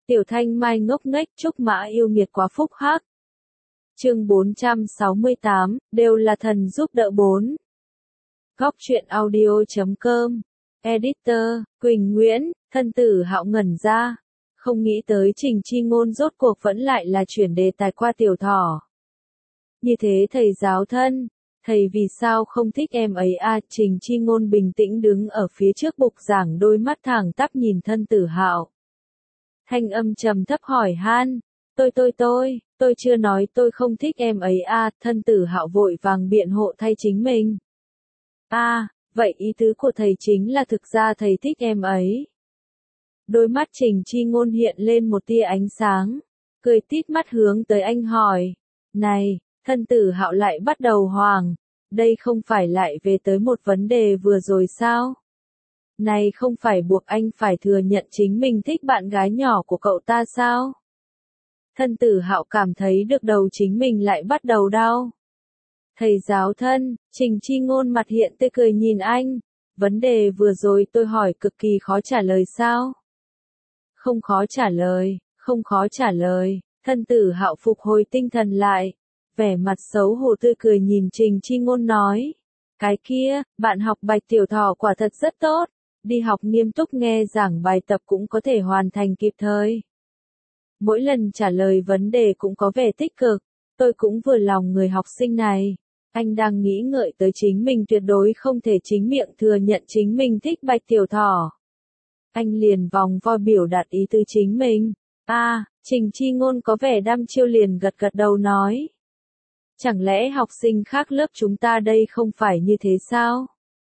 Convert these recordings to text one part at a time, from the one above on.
Tiểu Thanh Mai ngốc nghếch Trúc Mã yêu nghiệt quá phúc hắc. Chương 468, đều là thần giúp đỡ 4. Góc truyện audio.com. Editor, Quỳnh Nguyễn, thân tử Hạo ngẩn ra. Không nghĩ tới Trình Chi Ngôn rốt cuộc vẫn lại là chuyển đề tài qua Tiểu Thỏ. Như thế thầy giáo thân, thầy vì sao không thích em ấy à? Trình Chi Ngôn bình tĩnh đứng ở phía trước bục giảng, đôi mắt thẳng tắp nhìn thân tử Hạo. Thanh âm trầm thấp hỏi han, tôi chưa nói tôi không thích em ấy à? Thân tử Hạo vội vàng biện hộ thay chính mình. À, vậy ý tứ của thầy chính là thực ra thầy thích em ấy. Đôi mắt Trình Chi Ngôn hiện lên một tia ánh sáng, cười tít mắt hướng tới anh hỏi, này, thân tử Hạo lại bắt đầu hoảng, đây không phải lại về tới một vấn đề vừa rồi sao? Này không phải buộc anh phải thừa nhận chính mình thích bạn gái nhỏ của cậu ta sao? Thân tử Hạo cảm thấy được đầu chính mình lại bắt đầu đau. Thầy giáo thân, Trình Chi Ngôn mặt hiện tươi cười nhìn anh, vấn đề vừa rồi tôi hỏi cực kỳ khó trả lời sao? Không khó trả lời, thân tử Hạo phục hồi tinh thần lại, vẻ mặt xấu hổ tươi cười nhìn Trình Chi Ngôn nói, cái kia, bạn học Bạch Tiểu Thỏ quả thật rất tốt, đi học nghiêm túc nghe giảng bài tập cũng có thể hoàn thành kịp thời. Mỗi lần trả lời vấn đề cũng có vẻ tích cực, tôi cũng vừa lòng người học sinh này. Anh đang nghĩ ngợi tới chính mình tuyệt đối không thể chính miệng thừa nhận chính mình thích Bạch Tiểu Thỏ. Anh liền vòng vo biểu đạt ý tứ chính mình. À, Trình Chi Ngôn có vẻ đăm chiêu liền gật gật đầu nói. Chẳng lẽ học sinh khác lớp chúng ta đây không phải như thế sao?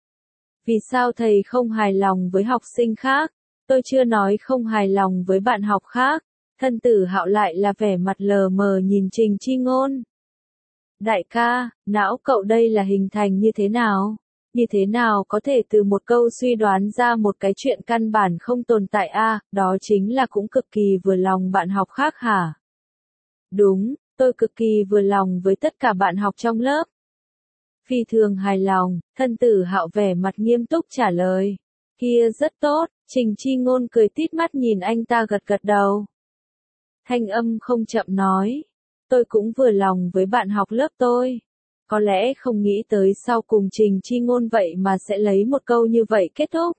Vì sao thầy không hài lòng với học sinh khác? Tôi chưa nói không hài lòng với bạn học khác. Thân tử Hạo lại là vẻ mặt lờ mờ nhìn Trình Chi Ngôn. Đại ca, não cậu đây là hình thành như thế nào? Như thế nào có thể từ một câu suy đoán ra một cái chuyện căn bản không tồn tại à? Đó chính là cũng cực kỳ vừa lòng bạn học khác hả? Đúng, tôi cực kỳ vừa lòng với tất cả bạn học trong lớp. Phi thường hài lòng, thân tử Hạo vẻ mặt nghiêm túc trả lời. Kia rất tốt, Trình Chi Ngôn cười tít mắt nhìn anh ta gật gật đầu. Thanh âm không chậm nói. Tôi cũng vừa lòng với bạn học lớp tôi. Có lẽ không nghĩ tới sau cùng Trình Chi Ngôn vậy mà sẽ lấy một câu như vậy kết thúc.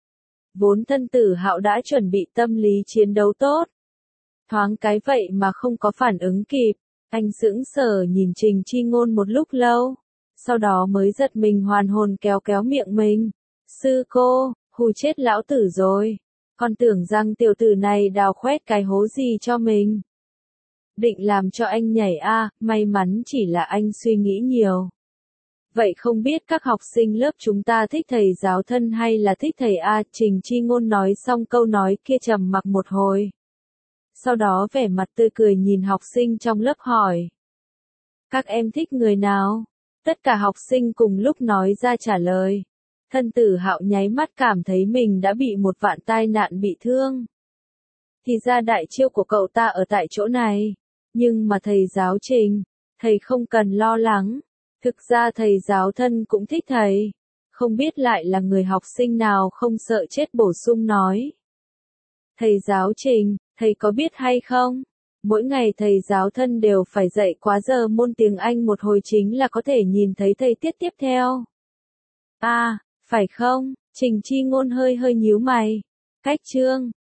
Vốn thân tử Hạo đã chuẩn bị tâm lý chiến đấu tốt. Thoáng cái vậy mà không có phản ứng kịp. Anh sững sờ nhìn Trình Chi Ngôn một lúc lâu. Sau đó mới giật mình hoàn hồn kéo kéo miệng mình. Sư cô, hù chết lão tử rồi. Con tưởng rằng tiểu tử này đào khoét cái hố gì cho mình. Định làm cho anh nhảy à, may mắn chỉ là anh suy nghĩ nhiều. Vậy không biết các học sinh lớp chúng ta thích thầy giáo thân hay là thích thầy A? Trình Chi Ngôn nói xong câu nói kia trầm mặc một hồi. Sau đó vẻ mặt tươi cười nhìn học sinh trong lớp hỏi. Các em thích người nào? Tất cả học sinh cùng lúc nói ra trả lời. Thân tử Hạo nháy mắt cảm thấy mình đã bị một vạn tai nạn bị thương. Thì ra đại chiêu của cậu ta ở tại chỗ này. Nhưng mà thầy giáo Trình, thầy không cần lo lắng. Thực ra thầy giáo thân cũng thích thầy. Không biết lại là người học sinh nào không sợ chết bổ sung nói. Thầy giáo Trình, thầy có biết hay không? Mỗi ngày thầy giáo thân đều phải dạy quá giờ môn tiếng Anh một hồi chính là có thể nhìn thấy thầy tiết tiếp theo. À, phải không? Trình Chi Ngôn hơi nhíu mày. Cách chương.